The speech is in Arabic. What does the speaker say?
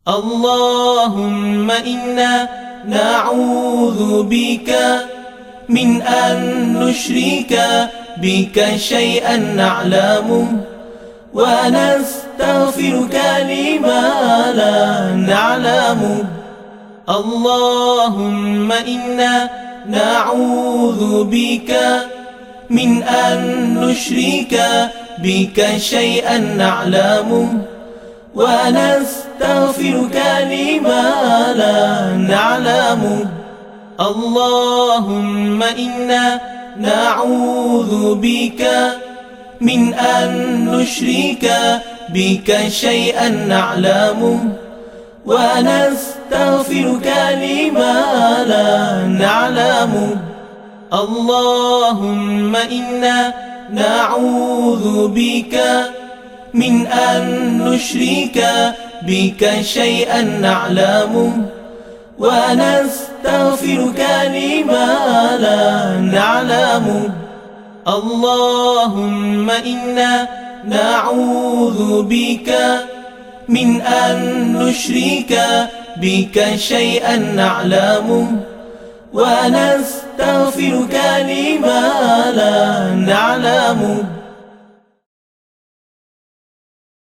اللهم إنا نعوذ بك من أن نشرك بك شيئا نعلمه ونستغفرك لما لا نعلم. اللهم إنا نعوذ بك من أن نشرك بك شيئا نعلمه ونستغفرك لما لا نعلم. اللهم إنا نعوذ بك من أن نشرك بك شيئا نعلمه ونستغفرك لما لا نعلم. اللهم إنا نعوذ بك من أن نشرك بك شيئا نعلمه ونستغفرك لما لا نعلم. اللهم إنا نعوذ بك من أن نشرك بك شيئا نعلمه ونستغفرك لما لا نعلم.